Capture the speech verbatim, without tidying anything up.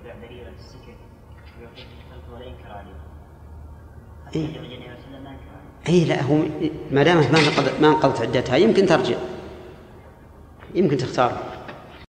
دليل السكت ولا ينكر عليه. إيه؟ إيه لا هو ما دامت ما ما انقضت عدتها يمكن ترجع، يمكن تختار.